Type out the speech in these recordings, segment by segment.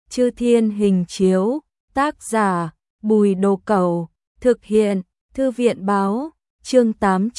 Chư Thiên Hình Chiếu, tác giả Bùi Đồ Cẩu, thực hiện Thư viện Báo, chương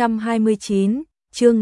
829, chương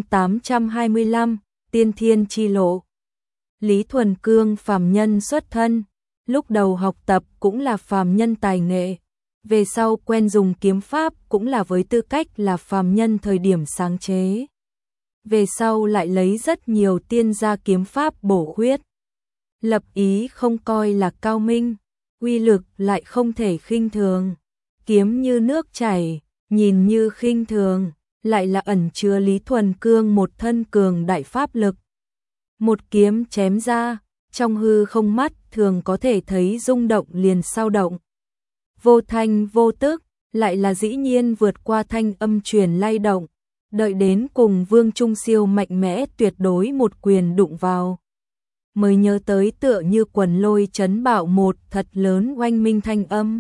825, Tiên Thiên Chi Lộ. Lý Thuần Cương phàm nhân xuất thân, lúc đầu học tập cũng là phàm nhân tài nghệ, về sau quen dùng kiếm pháp cũng là với tư cách là phàm nhân thời điểm sáng chế. Về sau lại lấy rất nhiều tiên gia kiếm pháp bổ khuyết. Lập ý không coi là cao minh, uy lực lại không thể khinh thường. Kiếm như nước chảy, nhìn như khinh thường, lại là ẩn chứa Lý Thuần Cương một thân cường đại pháp lực. Một kiếm chém ra, trong hư không mắt thường có thể thấy rung động liền sao động. Vô thanh vô tức, lại là dĩ nhiên vượt qua thanh âm truyền lay động, đợi đến cùng Vương Trung Siêu mạnh mẽ tuyệt đối một quyền đụng vào. Mới nhớ tới tựa như quần lôi chấn bạo một thật lớn oanh minh thanh âm.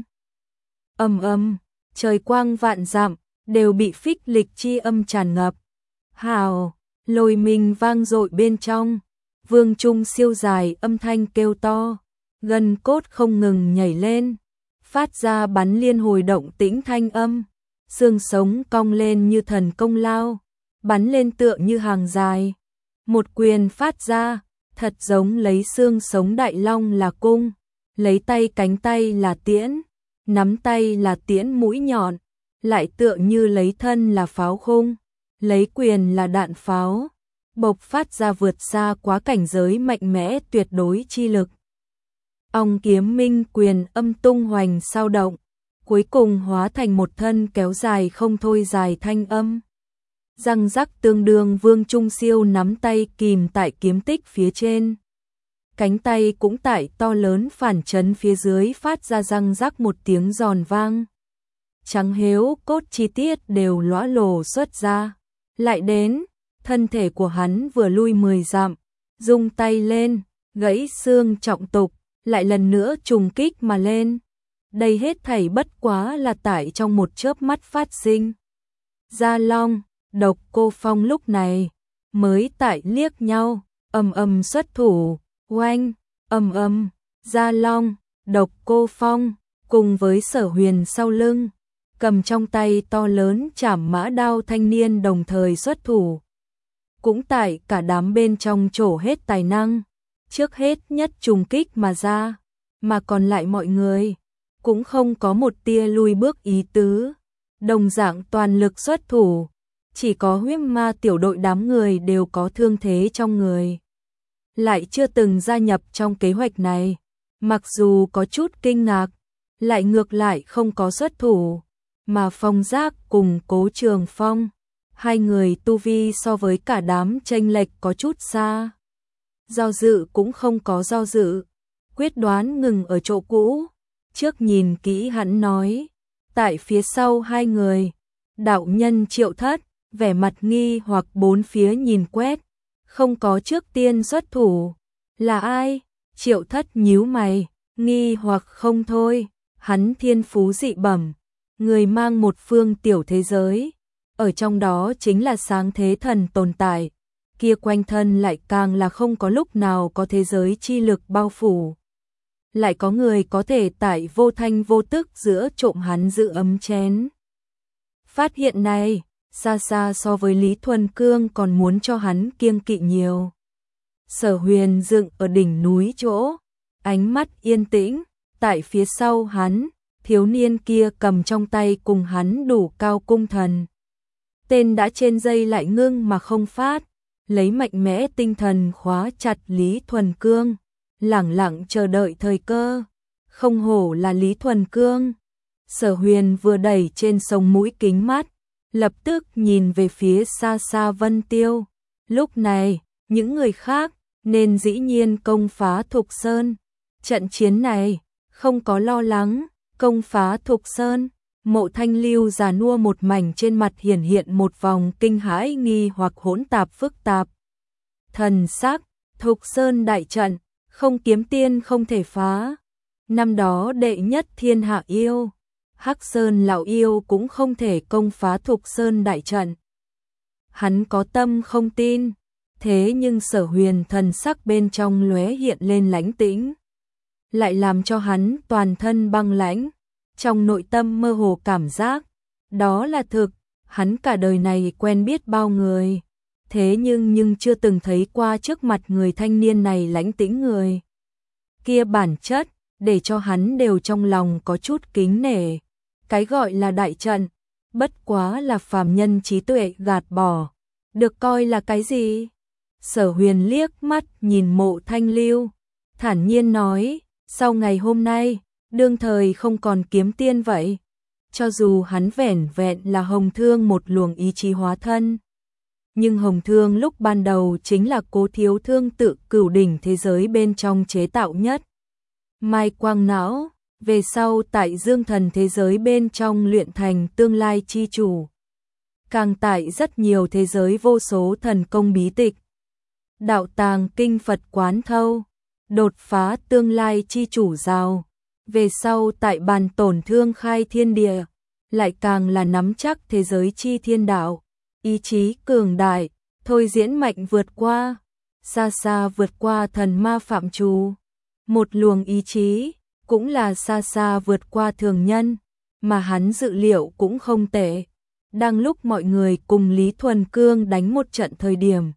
Âm âm, trời quang vạn dặm, đều bị phích lịch chi âm tràn ngập. Hào, lôi minh vang dội bên trong, Vương Trung Siêu dài âm thanh kêu to, gân cốt không ngừng nhảy lên, phát ra bắn liên hồi động tĩnh thanh âm, xương sống cong lên như thần công lao, bắn lên tựa như hàng dài. Một quyền phát ra, thật giống lấy xương sống đại long là cung, lấy tay cánh tay là tiễn, nắm tay là tiễn mũi nhọn, lại tựa như lấy thân là pháo khung, lấy quyền là đạn pháo, bộc phát ra vượt xa quá cảnh giới mạnh mẽ tuyệt đối chi lực. Ong kiếm minh quyền âm tung hoành sao động, cuối cùng hóa thành một thân kéo dài không thôi dài thanh âm. Răng rắc tương đương Vương Trung Siêu nắm tay kìm tại kiếm tích phía trên. Cánh tay cũng tại to lớn phản chấn phía dưới phát ra răng rắc một tiếng giòn vang. Trắng héo cốt chi tiết đều lõa lồ xuất ra. Lại đến, thân thể của hắn vừa lui 10 dặm, rung tay lên, gãy xương trọng tục, lại lần nữa trùng kích mà lên. Đây hết thảy bất quá là tại trong một chớp mắt phát sinh. Gia Long, Độc Cô Phong lúc này mới tại liếc nhau, ầm ầm xuất thủ, oanh, ầm ầm, Gia Long, Độc Cô Phong cùng với Sở Huyền sau lưng, cầm trong tay to lớn trảm mã đao thanh niên đồng thời xuất thủ. Cũng tại cả đám bên trong trổ hết tài năng, trước hết nhất trùng kích mà ra, mà còn lại mọi người cũng không có một tia lui bước ý tứ, đồng dạng toàn lực xuất thủ. Chỉ có Huyết Ma tiểu đội đám người đều có thương thế trong người, lại chưa từng gia nhập trong kế hoạch này, mặc dù có chút kinh ngạc, lại ngược lại không có xuất thủ, mà Phong Giác cùng Cố Trường Phong, hai người tu vi so với cả đám chênh lệch có chút xa. Do dự cũng không có do dự, quyết đoán ngừng ở chỗ cũ, trước nhìn kỹ hắn nói, tại phía sau hai người, đạo nhân Triệu Thất vẻ mặt nghi hoặc bốn phía nhìn quét, không có trước tiên xuất thủ. Là ai? Triệu Thất nhíu mày, nghi hoặc không thôi, hắn thiên phú dị bẩm, người mang một phương tiểu thế giới, ở trong đó chính là sáng thế thần tồn tại, kia quanh thân lại càng là không có lúc nào có thế giới chi lực bao phủ. Lại có người có thể tại vô thanh vô tức giữa trộm hắn giữ ấm chén. Phát hiện này xa xa so với Lý Thuần Cương còn muốn cho hắn kiêng kỵ nhiều. Sở Huyền dựng ở đỉnh núi chỗ, ánh mắt yên tĩnh, tại phía sau hắn, thiếu niên kia cầm trong tay cùng hắn đủ cao cung thần. Tên đã trên dây lại ngưng mà không phát, lấy mạnh mẽ tinh thần khóa chặt Lý Thuần Cương, lẳng lặng chờ đợi thời cơ. Không hổ là Lý Thuần Cương. Sở Huyền vừa đẩy trên sông mũi kính mắt, lập tức nhìn về phía xa xa Vân Tiêu. Lúc này, những người khác nên dĩ nhiên công phá Thục Sơn. Trận chiến này không có lo lắng, công phá Thục Sơn. Mộ Thanh Lưu già nua một mảnh trên mặt hiển hiện một vòng kinh hãi nghi hoặc hỗn tạp phức tạp. Thần sắc, Thục Sơn đại trận, không kiếm tiên không thể phá. Năm đó đệ nhất thiên hạ yêu, Hắc Sơn lão yêu cũng không thể công phá Thục Sơn đại trận. Hắn có tâm không tin, thế nhưng Sở Huyền thần sắc bên trong lóe hiện lên lãnh tĩnh. lại làm cho hắn toàn thân băng lãnh, trong nội tâm mơ hồ cảm giác, đó là thực, hắn cả đời này quen biết bao người, thế nhưng chưa từng thấy qua trước mặt người thanh niên này lãnh tĩnh người. Kia bản chất, để cho hắn đều trong lòng có chút kính nể, cái gọi là đại trận, bất quá là phàm nhân trí tuệ gạt bỏ, được coi là cái gì? Sở Huyền liếc mắt nhìn Mộ Thanh Lưu, thản nhiên nói, sau ngày hôm nay, đương thời không còn kiếm tiên vậy. Cho dù hắn vẻn vẹn là Hồng Thương một luồng ý chí hóa thân, nhưng Hồng Thương lúc ban đầu chính là Cố Thiếu Thương tự cửu đỉnh thế giới bên trong chế tạo nhất. Mai Quang Não, về sau tại Dương Thần thế giới bên trong luyện thành tương lai chi chủ. Càng tại rất nhiều thế giới vô số thần công bí tịch. Đạo tàng kinh Phật quán thâu, đột phá tương lai chi chủ giao. Về sau tại bàn tổn thương khai thiên địa, lại càng là nắm chắc thế giới chi thiên đạo. Ý chí cường đại, thôi diễn mạnh vượt qua, xa xa vượt qua thần ma phạm trù. Một luồng ý chí, cũng là xa xa vượt qua thường nhân, mà hắn dự liệu cũng không tệ. Đang lúc mọi người cùng Lý Thuần Cương đánh một trận thời điểm,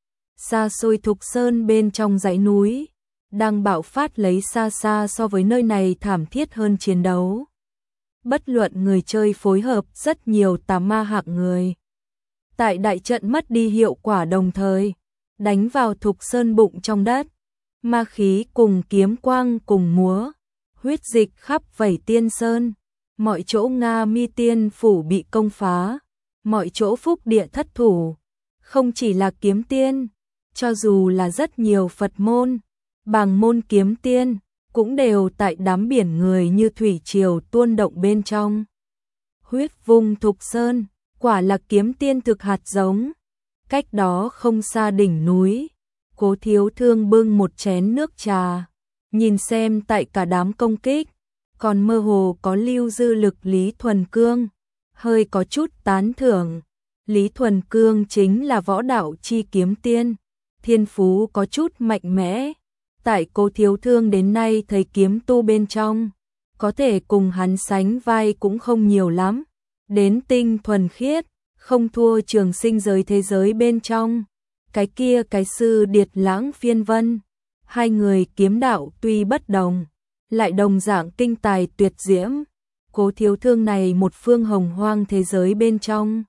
xa xôi Thục Sơn bên trong dãy núi, đang bạo phát lấy xa xa so với nơi này thảm thiết hơn chiến đấu. Bất luận người chơi phối hợp rất nhiều tà ma hạng người. Tại đại trận mất đi hiệu quả đồng thời, đánh vào Thục Sơn bụng trong đất, ma khí cùng kiếm quang cùng múa, huyết dịch khắp vảy Tiên Sơn, mọi chỗ Nga Mi Tiên phủ bị công phá, mọi chỗ phúc địa thất thủ, không chỉ là kiếm tiên, cho dù là rất nhiều Phật môn, bàng môn kiếm tiên, cũng đều tại đám biển người như thủy triều tuôn động bên trong. Huyết vùng Thục Sơn, quả là kiếm tiên thực hạt giống. Cách đó không xa đỉnh núi, Cố Thiếu Thương bưng một chén nước trà, nhìn xem tại cả đám công kích, còn mơ hồ có lưu dư lực Lý Thuần Cương, hơi có chút tán thưởng. Lý Thuần Cương chính là võ đạo chi kiếm tiên, thiên phú có chút mạnh mẽ. Tại Cố Thiếu Thương đến nay thấy kiếm tu bên trong, có thể cùng hắn sánh vai cũng không nhiều lắm. Đến tinh thuần khiết, không thua Trường Sinh giới thế giới bên trong. Cái kia cái sư Điệt Lãng Phiên Vân, hai người kiếm đạo tuy bất đồng, lại đồng dạng kinh tài tuyệt diễm. Cố Thiếu Thương này một phương hồng hoang thế giới bên trong.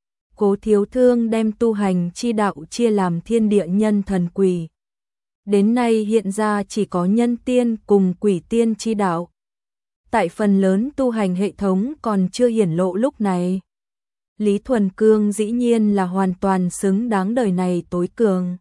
Cố Thiếu Thương đem tu hành chi đạo chia làm thiên địa nhân thần quỷ. Đến nay hiện ra chỉ có nhân tiên cùng quỷ tiên chi đạo. Tại phần lớn tu hành hệ thống còn chưa hiển lộ lúc này. Lý Thuần Cương dĩ nhiên là hoàn toàn xứng đáng đời này tối cường.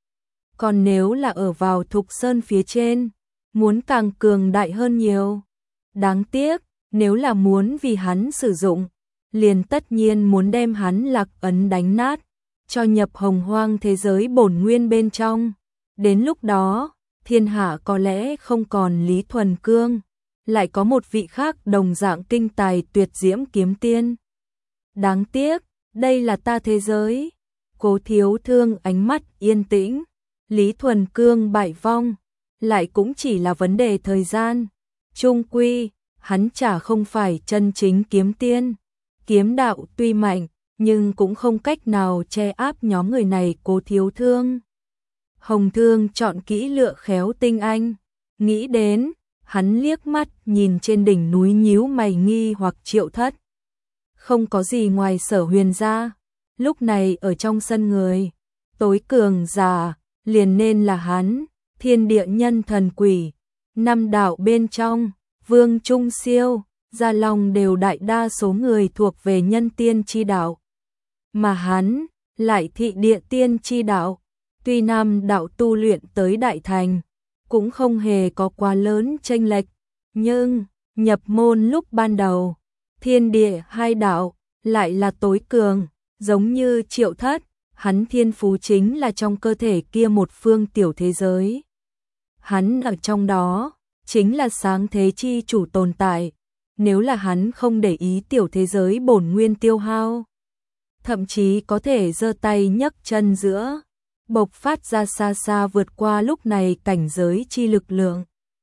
Còn nếu là ở vào Thục Sơn phía trên, muốn càng cường đại hơn nhiều. Đáng tiếc, nếu là muốn vì hắn sử dụng, liền tất nhiên muốn đem hắn lạc ấn đánh nát, cho nhập hồng hoang thế giới bổn nguyên bên trong. Đến lúc đó, thiên hạ có lẽ không còn Lý Thuần Cương, lại có một vị khác đồng dạng kinh tài tuyệt diễm kiếm tiên. Đáng tiếc, đây là ta thế giới. Cố Thiếu Thương ánh mắt yên tĩnh, Lý Thuần Cương bại vong, lại cũng chỉ là vấn đề thời gian. Chung quy, hắn chả không phải chân chính kiếm tiên. Kiếm đạo tuy mạnh, nhưng cũng không cách nào che áp nhóm người này. Cố Thiếu Thương. Hồng Thương chọn kỹ lựa khéo tinh anh, nghĩ đến, hắn liếc mắt nhìn trên đỉnh núi nhíu mày nghi hoặc Triệu Thất. Không có gì ngoài Sở Huyền ra, lúc này ở trong sân người, tối cường giả, liền nên là hắn, thiên địa nhân thần quỷ, năm đạo bên trong, Vương Trung Siêu, Gia Long đều đại đa số người thuộc về nhân tiên chi đạo. Mà hắn, lại thị địa tiên chi đạo, tuy nam đạo tu luyện tới đại thành, cũng không hề có quá lớn chênh lệch, nhưng nhập môn lúc ban đầu, thiên địa hai đạo lại là tối cường, giống như Triệu Thất, hắn thiên phú chính là trong cơ thể kia một phương tiểu thế giới. Hắn ở trong đó, chính là sáng thế chi chủ tồn tại, nếu là hắn không để ý tiểu thế giới bổn nguyên tiêu hao, thậm chí có thể giơ tay nhấc chân giữa, bộc phát ra xa xa vượt qua lúc này cảnh giới chi lực lượng.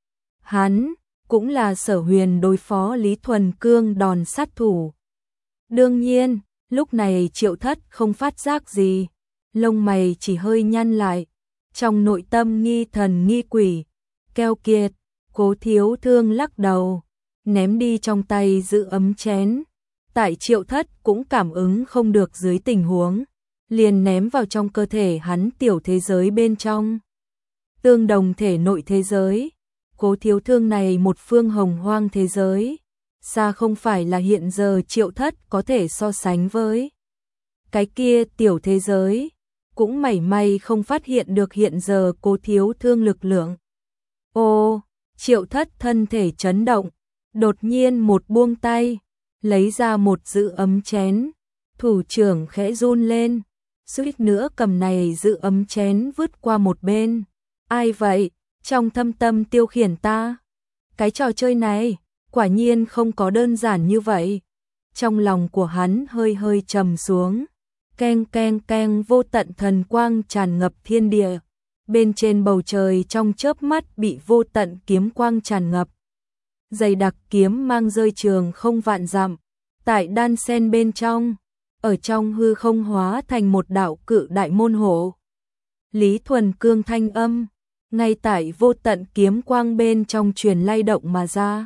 Hắn cũng là Sở Huyền đối phó Lý Thuần Cương đòn sát thủ. Đương nhiên, lúc này Triệu Thất không phát giác gì, lông mày chỉ hơi nhăn lại, trong nội tâm nghi thần nghi quỷ, keo kiệt. Cố Thiếu Thương lắc đầu, ném đi trong tay giữ ấm chén. Tại Triệu Thất cũng cảm ứng không được dưới tình huống, liền ném vào trong cơ thể hắn tiểu thế giới bên trong. Tương đồng thể nội thế giới, Cố Thiếu Thương này một phương hồng hoang thế giới, xa không phải là hiện giờ Triệu Thất có thể so sánh với. Cái kia tiểu thế giới, cũng mảy may không phát hiện được hiện giờ Cố Thiếu Thương lực lượng. Ô, Triệu Thất thân thể chấn động, đột nhiên một buông tay, lấy ra một giữ ấm chén, thủ trưởng khẽ run lên, suýt nữa cầm này giữ ấm chén vứt qua một bên. Ai vậy, trong thâm tâm tiêu khiển ta? Cái trò chơi này, quả nhiên không có đơn giản như vậy. Trong lòng của hắn hơi hơi trầm xuống, keng keng keng, vô tận thần quang tràn ngập thiên địa. Bên trên bầu trời trong chớp mắt bị vô tận kiếm quang tràn ngập. Dày đặc kiếm mang rơi trường không vạn dặm, tại đan sen bên trong, ở trong hư không hóa thành một đạo cự đại môn hộ. Lý Thuần Cương thanh âm, ngay tại vô tận kiếm quang bên trong truyền lay động mà ra.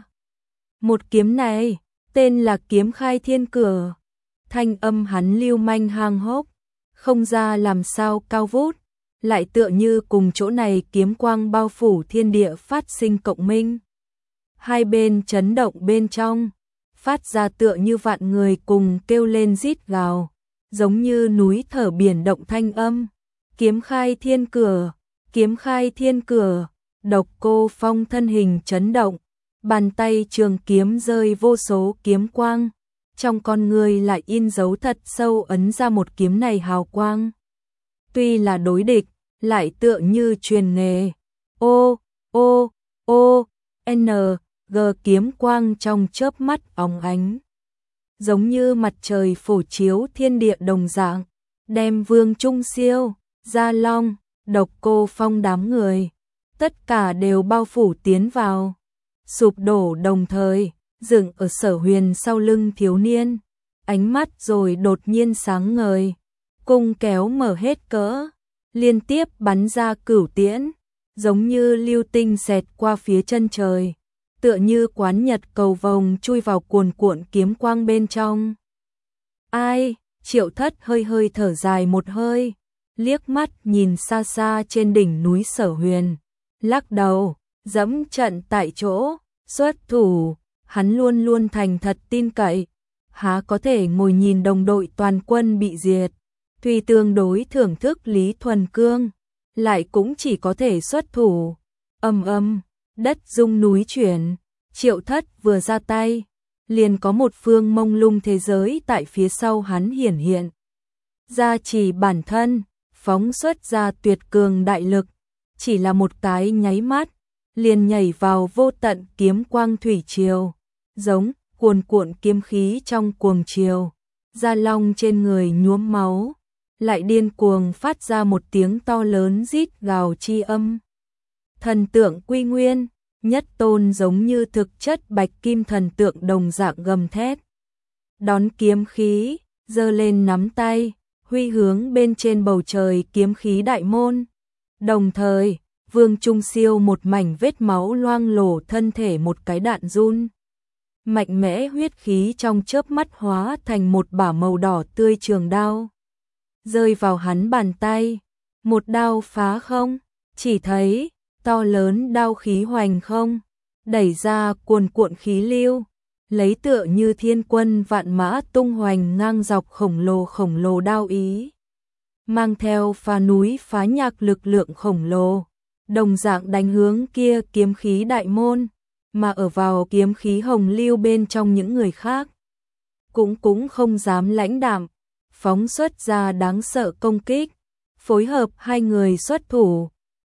Một kiếm này, tên là kiếm khai thiên cửa. Thanh âm hắn lưu manh hang hốc, không ra làm sao cao vút, lại tựa như cùng chỗ này kiếm quang bao phủ thiên địa phát sinh cộng minh. Hai bên chấn động bên trong, phát ra tựa như vạn người cùng kêu lên rít gào, giống như núi thở biển động thanh âm. Kiếm khai thiên cửa, kiếm khai thiên cửa. Độc Cô Phong thân hình chấn động, bàn tay trường kiếm rơi vô số kiếm quang, trong con người lại in dấu thật sâu ấn ra một kiếm này hào quang. Tuy là đối địch, lại tựa như truyền nghề. Ô, ô, ô, n, g kiếm quang trong chớp mắt óng ánh, giống như mặt trời phổ chiếu thiên địa đồng dạng, đem Vương Trung Siêu, Gia Long, Độc Cô Phong đám người, tất cả đều bao phủ tiến vào. Sụp đổ đồng thời, dựng ở Sở Huyền sau lưng thiếu niên, ánh mắt rồi đột nhiên sáng ngời, cung kéo mở hết cỡ, liên tiếp bắn ra cửu tiễn, giống như lưu tinh xẹt qua phía chân trời, tựa như quán nhật cầu vồng chui vào cuồn cuộn kiếm quang bên trong. Ai? Triệu Thất hơi hơi thở dài một hơi, liếc mắt nhìn xa xa trên đỉnh núi Sở Huyền, lắc đầu, dẫm trận tại chỗ, xuất thủ. Hắn luôn luôn thành thật tin cậy, há có thể ngồi nhìn đồng đội toàn quân bị diệt. Tuy tương đối thưởng thức Lý Thuần Cương, lại cũng chỉ có thể xuất thủ. Đất rung núi chuyển, Triệu Thất vừa ra tay, liền có một phương mông lung thế giới tại phía sau hắn hiển hiện. Gia trì bản thân, phóng xuất ra tuyệt cường đại lực, chỉ là một cái nháy mắt, liền nhảy vào vô tận kiếm quang thủy triều, giống cuồn cuộn kiếm khí trong cuồng triều. Gia Long trên người nhuốm máu, lại điên cuồng phát ra một tiếng to lớn rít gào chi âm. Thần tượng quy nguyên, nhất tôn giống như thực chất bạch kim thần tượng đồng dạng gầm thét. Đón kiếm khí, giơ lên nắm tay, huy hướng bên trên bầu trời kiếm khí đại môn. Đồng thời, Vương Trung Siêu một mảnh vết máu loang lổ thân thể một cái đạn run. Mạnh mẽ huyết khí trong chớp mắt hóa thành một bả màu đỏ tươi trường đao. Rơi vào hắn bàn tay, một đao phá không, chỉ thấy to lớn đao khí hoành không, đẩy ra cuồn cuộn khí lưu, lấy tựa như thiên quân vạn mã tung hoành ngang dọc khổng lồ đao ý. Mang theo phá núi phá nhạc lực lượng khổng lồ, đồng dạng đánh hướng kia kiếm khí đại môn, mà ở vào kiếm khí hồng lưu bên trong những người khác. Cũng không dám lãnh đạm, phóng xuất ra đáng sợ công kích, phối hợp hai người xuất thủ.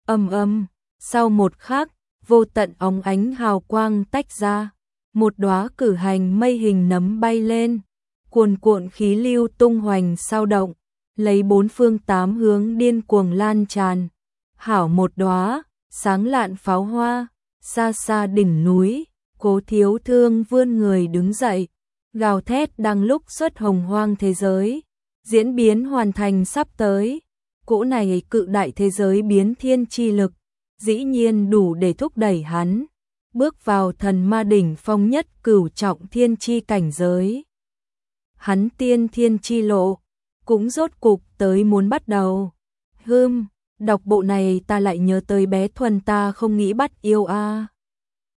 Sau một khắc, vô tận óng ánh hào quang tách ra, một đóa cử hành mây hình nấm bay lên, cuồn cuộn khí lưu tung hoành sao động, lấy bốn phương tám hướng điên cuồng lan tràn. Hảo một đóa sáng lạn pháo hoa, xa xa đỉnh núi, Cố Thiếu Thương vươn người đứng dậy, gào thét đang lúc xuất hồng hoang thế giới, diễn biến hoàn thành sắp tới. Cỗ này cự đại thế giới biến thiên chi lực, dĩ nhiên đủ để thúc đẩy hắn bước vào thần ma đỉnh phong nhất cửu trọng thiên chi cảnh giới. Hắn tiên thiên chi lộ cũng rốt cục tới muốn bắt đầu. Đọc bộ này ta lại nhớ tới bé Thuần ta không nghĩ bắt yêu a.